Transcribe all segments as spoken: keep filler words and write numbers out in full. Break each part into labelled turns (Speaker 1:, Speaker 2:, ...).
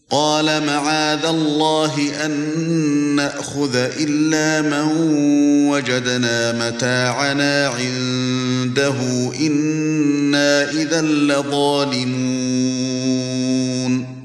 Speaker 1: قال معاذ الله أن نأخذ إلا من وجدنا متاعنا عنده إنا إذا لظالمون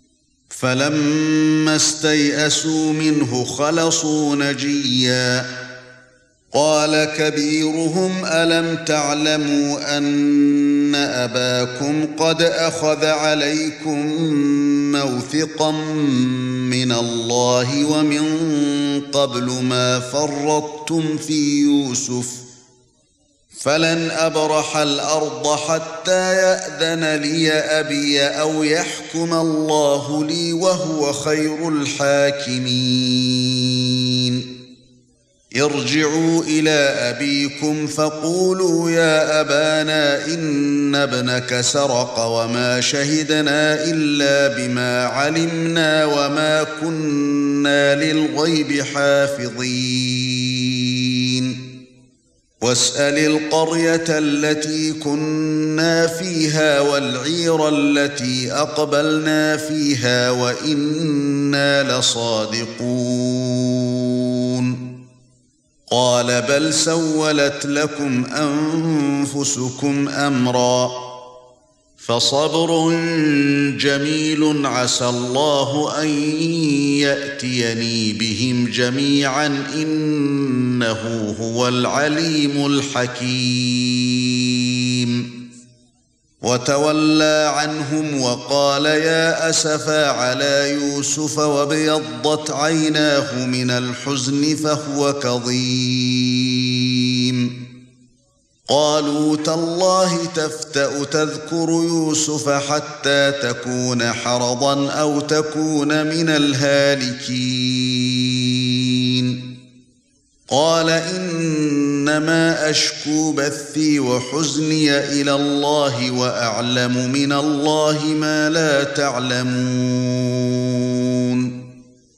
Speaker 1: فلما استيئسوا منه خلصوا نجيا قال كبيرهم ألم تعلموا أن أباكم قد أخذ عليكم موثقا من الله ومن قبل ما فرطتم في يوسف فلن أبرح الأرض حتى يأذن لي أبي أو يحكم الله لي وهو خير الحاكمين ارجعوا إلى أبيكم فقولوا يا أبانا إن ابنك سرق وما شهدنا إلا بما علمنا وما كنا للغيب حافظين واسأل القرية التي كنا فيها والعير التي أقبلنا فيها وإنا لصادقون قال بل سولت لكم أنفسكم أمرا فصبر جميل عسى الله أن يأتيني بهم جميعا إنه هو العليم الحكيم وتولى عنهم وقال يا أسفا على يوسف وابيضت عيناه من الحزن فهو كظيم قالوا تالله تفتأ تذكر يوسف حتى تكون حرضا أو تكون من الهالكين قال إنما أشكو بثي وحزني إلى الله وأعلم من الله ما لا تعلمون